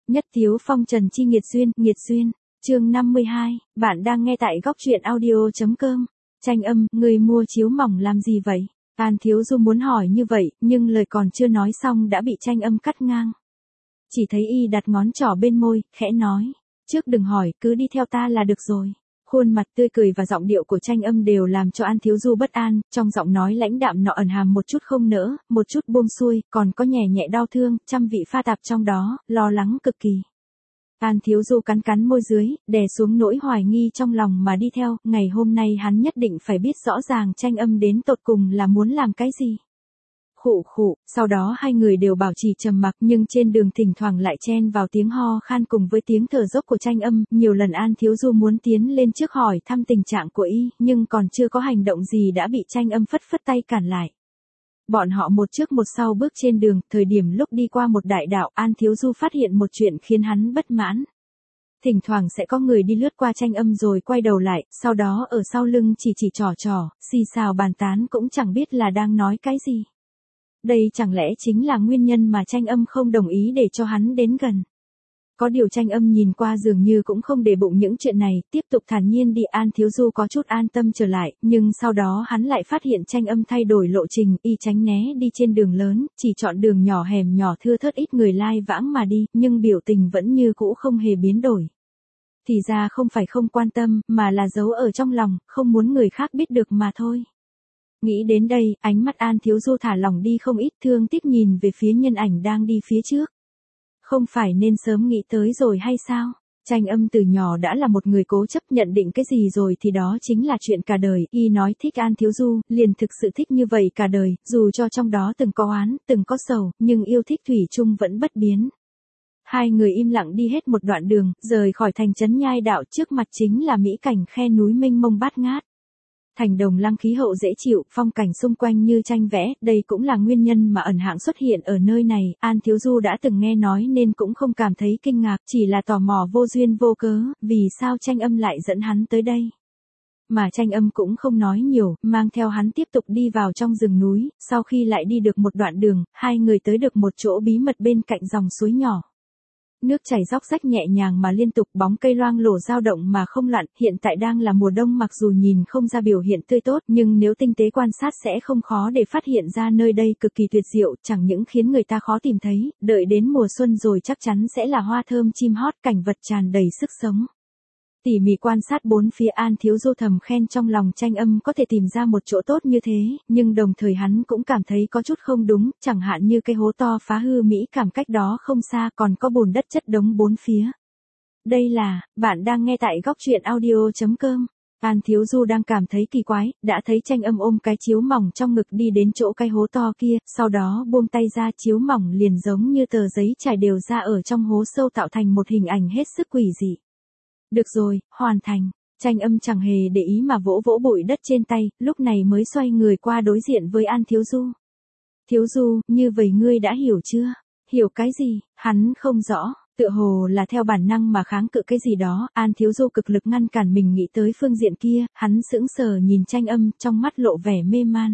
Nhất Tiếu Phong Trần Chi nghiệt duyên, chương 52, bạn đang nghe tại góc truyện audio.com. Tranh âm, người mua chiếu mỏng làm gì vậy? An Thiếu Du muốn hỏi như vậy, nhưng lời còn chưa nói xong đã bị tranh âm cắt ngang. Chỉ thấy y đặt ngón trỏ bên môi, khẽ nói, trước đừng hỏi, cứ đi theo ta là được rồi. Khuôn mặt tươi cười và giọng điệu của tranh âm đều làm cho An Thiếu Du bất an, trong giọng nói lãnh đạm nọ ẩn hàm một chút không nỡ, một chút buông xuôi, còn có nhẹ nhẹ đau thương, trăm vị pha tạp trong đó, lo lắng cực kỳ. An Thiếu Du cắn cắn môi dưới, đè xuống nỗi hoài nghi trong lòng mà đi theo, ngày hôm nay hắn nhất định phải biết rõ ràng tranh âm đến tột cùng là muốn làm cái gì. Khụ khụ, sau đó hai người đều bảo trì trầm mặc, nhưng trên đường thỉnh thoảng lại chen vào tiếng ho khan cùng với tiếng thở dốc của tranh âm, nhiều lần An Thiếu Du muốn tiến lên trước hỏi thăm tình trạng của y, nhưng còn chưa có hành động gì đã bị tranh âm phất phất tay cản lại. Bọn họ một trước một sau bước trên đường, thời điểm lúc đi qua một đại đạo, An Thiếu Du phát hiện một chuyện khiến hắn bất mãn. Thỉnh thoảng sẽ có người đi lướt qua tranh âm rồi quay đầu lại, sau đó ở sau lưng chỉ trò, xì xào bàn tán cũng chẳng biết là đang nói cái gì. Đây chẳng lẽ chính là nguyên nhân mà tranh âm không đồng ý để cho hắn đến gần. Có điều tranh âm nhìn qua dường như cũng không để bụng những chuyện này, tiếp tục thản nhiên đi. An Thiếu Du có chút an tâm trở lại, nhưng sau đó hắn lại phát hiện tranh âm thay đổi lộ trình, y tránh né đi trên đường lớn, chỉ chọn đường nhỏ hẻm nhỏ thưa thớt ít người lai vãng mà đi, nhưng biểu tình vẫn như cũ không hề biến đổi. Thì ra không phải không quan tâm, mà là giấu ở trong lòng, không muốn người khác biết được mà thôi. Nghĩ đến đây, ánh mắt An Thiếu Du thả lỏng đi không ít, thương tiếc nhìn về phía nhân ảnh đang đi phía trước. Không phải nên sớm nghĩ tới rồi hay sao? Tranh âm từ nhỏ đã là một người cố chấp, nhận định cái gì rồi thì đó chính là chuyện cả đời. Y nói thích An Thiếu Du, liền thực sự thích như vậy cả đời, dù cho trong đó từng có oán, từng có sầu, nhưng yêu thích thủy chung vẫn bất biến. Hai người im lặng đi hết một đoạn đường, rời khỏi thành trấn Nhai Đạo, trước mặt chính là mỹ cảnh khe núi mênh mông bát ngát. Thành Đồng Lăng khí hậu dễ chịu, phong cảnh xung quanh như tranh vẽ, đây cũng là nguyên nhân mà ẩn hạng xuất hiện ở nơi này. An Thiếu Du đã từng nghe nói nên cũng không cảm thấy kinh ngạc, chỉ là tò mò vô duyên vô cớ, vì sao tranh âm lại dẫn hắn tới đây. Mà tranh âm cũng không nói nhiều, mang theo hắn tiếp tục đi vào trong rừng núi, sau khi lại đi được một đoạn đường, hai người tới được một chỗ bí mật bên cạnh dòng suối nhỏ. Nước chảy róc rách nhẹ nhàng mà liên tục, bóng cây loang lổ dao động mà không lặn, hiện tại đang là mùa đông, mặc dù nhìn không ra biểu hiện tươi tốt, nhưng nếu tinh tế quan sát sẽ không khó để phát hiện ra nơi đây cực kỳ tuyệt diệu, chẳng những khiến người ta khó tìm thấy, đợi đến mùa xuân rồi chắc chắn sẽ là hoa thơm chim hót, cảnh vật tràn đầy sức sống. Tỉ mỉ quan sát bốn phía, An Thiếu Du thầm khen trong lòng tranh âm có thể tìm ra một chỗ tốt như thế, nhưng đồng thời hắn cũng cảm thấy có chút không đúng, chẳng hạn như cái hố to phá hư mỹ cảm cách đó không xa còn có bùn đất chất đống bốn phía. Đây là, bạn đang nghe tại góc truyện audio.com. An Thiếu Du đang cảm thấy kỳ quái, đã thấy tranh âm ôm cái chiếu mỏng trong ngực đi đến chỗ cái hố to kia, sau đó buông tay ra, chiếu mỏng liền giống như tờ giấy trải đều ra ở trong hố sâu, tạo thành một hình ảnh hết sức quỷ dị. Được rồi, hoàn thành. Tranh âm chẳng hề để ý mà vỗ vỗ bụi đất trên tay, lúc này mới xoay người qua đối diện với An Thiếu Du. Thiếu Du, như vậy ngươi đã hiểu chưa? Hiểu cái gì? Hắn không rõ, tựa hồ là theo bản năng mà kháng cự cái gì đó. An Thiếu Du cực lực ngăn cản mình nghĩ tới phương diện kia, hắn sững sờ nhìn tranh âm, trong mắt lộ vẻ mê man.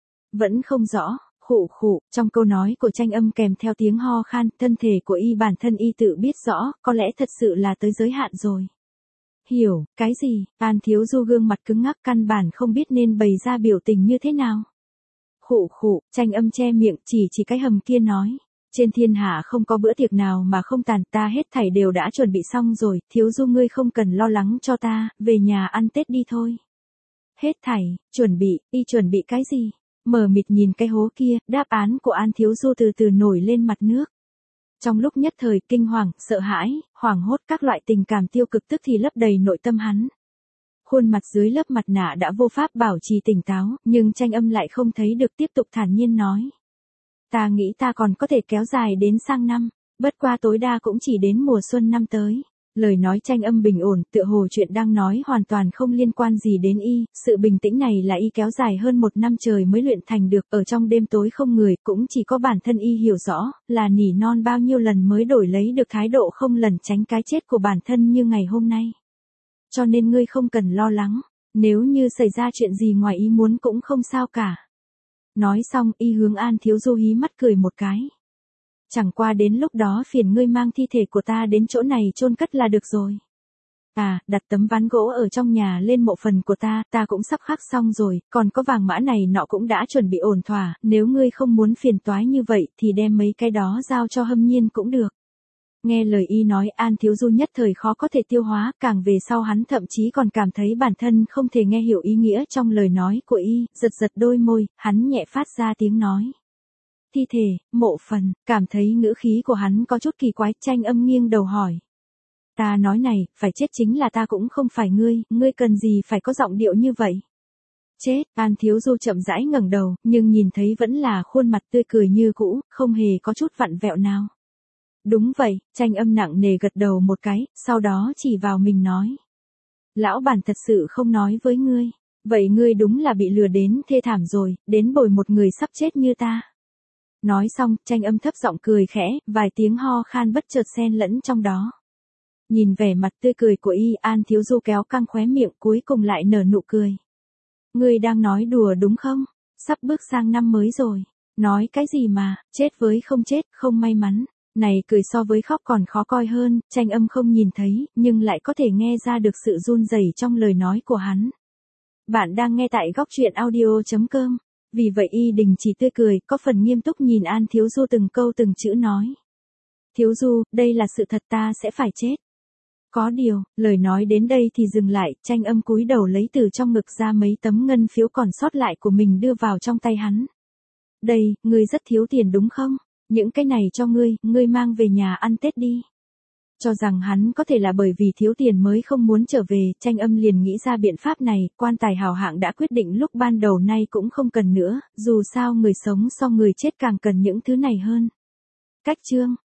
Vẫn không rõ. Khụ khụ, trong câu nói của tranh âm kèm theo tiếng ho khan, thân thể của y bản thân y tự biết rõ, có lẽ thật sự là tới giới hạn rồi. Hiểu, cái gì? An Thiếu Du gương mặt cứng ngắc, căn bản không biết nên bày ra biểu tình như thế nào. Khụ khụ, tranh âm che miệng, chỉ cái hầm kia nói. Trên thiên hạ không có bữa tiệc nào mà không tàn, ta hết thảy đều đã chuẩn bị xong rồi, Thiếu Du ngươi không cần lo lắng cho ta, về nhà ăn Tết đi thôi. Hết thảy, y chuẩn bị cái gì? Mờ mịt nhìn cái hố kia, đáp án của An Thiếu Du từ từ nổi lên mặt nước. Trong lúc nhất thời kinh hoàng, sợ hãi, hoảng hốt, các loại tình cảm tiêu cực tức thì lấp đầy nội tâm hắn. Khuôn mặt dưới lớp mặt nạ đã vô pháp bảo trì tỉnh táo, nhưng tranh âm lại không thấy được, tiếp tục thản nhiên nói. Ta nghĩ ta còn có thể kéo dài đến sang năm, bất qua tối đa cũng chỉ đến mùa xuân năm tới. Lời nói tranh âm bình ổn, tựa hồ chuyện đang nói hoàn toàn không liên quan gì đến y, sự bình tĩnh này là y kéo dài hơn một năm trời mới luyện thành được, ở trong đêm tối không người, cũng chỉ có bản thân y hiểu rõ, là nỉ non bao nhiêu lần mới đổi lấy được thái độ không lẩn tránh cái chết của bản thân như ngày hôm nay. Cho nên ngươi không cần lo lắng, nếu như xảy ra chuyện gì ngoài ý muốn cũng không sao cả. Nói xong, y hướng An Thiếu Du hí mắt cười một cái. Chẳng qua đến lúc đó phiền ngươi mang thi thể của ta đến chỗ này chôn cất là được rồi. À, đặt tấm ván gỗ ở trong nhà lên mộ phần của ta cũng sắp khắc xong rồi, còn có vàng mã này nọ cũng đã chuẩn bị ổn thỏa, nếu ngươi không muốn phiền toái như vậy thì đem mấy cái đó giao cho Hâm Nhiên cũng được. Nghe lời y nói An Thiếu Du nhất thời khó có thể tiêu hóa, càng về sau hắn thậm chí còn cảm thấy bản thân không thể nghe hiểu ý nghĩa trong lời nói của y, giật giật đôi môi, hắn nhẹ phát ra tiếng nói. Thi thể, mộ phần, cảm thấy ngữ khí của hắn có chút kỳ quái, Tranh Âm nghiêng đầu hỏi. Ta nói này, phải chết chính là ta cũng không phải ngươi cần gì phải có giọng điệu như vậy. Chết, An Thiếu Du chậm rãi ngẩng đầu, nhưng nhìn thấy vẫn là khuôn mặt tươi cười như cũ, không hề có chút vặn vẹo nào. Đúng vậy, Tranh Âm nặng nề gật đầu một cái, sau đó chỉ vào mình nói. Lão bản thật sự không nói với ngươi, vậy ngươi đúng là bị lừa đến thê thảm rồi, đến bồi một người sắp chết như ta. Nói xong, Tranh Âm thấp giọng cười khẽ, vài tiếng ho khan bất chợt xen lẫn trong đó. Nhìn vẻ mặt tươi cười của y, An Thiếu Du kéo căng khóe miệng, cuối cùng lại nở nụ cười. Ngươi đang nói đùa đúng không? Sắp bước sang năm mới rồi. Nói cái gì mà, chết với không chết, không may mắn. Này cười so với khóc còn khó coi hơn, Tranh Âm không nhìn thấy, nhưng lại có thể nghe ra được sự run rẩy trong lời nói của hắn. Bạn đang nghe tại góc truyện audio.com. Vì vậy y đình chỉ tươi cười, có phần nghiêm túc nhìn An Thiếu Du từng câu từng chữ nói. Thiếu Du, đây là sự thật, ta sẽ phải chết. Có điều, lời nói đến đây thì dừng lại, Tranh Âm cúi đầu lấy từ trong ngực ra mấy tấm ngân phiếu còn sót lại của mình đưa vào trong tay hắn. Đây, ngươi rất thiếu tiền đúng không? Những cái này cho ngươi mang về nhà ăn Tết đi. Cho rằng hắn có thể là bởi vì thiếu tiền mới không muốn trở về, Tranh Âm liền nghĩ ra biện pháp này, quan tài hào hạng đã quyết định lúc ban đầu nay cũng không cần nữa, dù sao người sống so người chết càng cần những thứ này hơn. Cách chương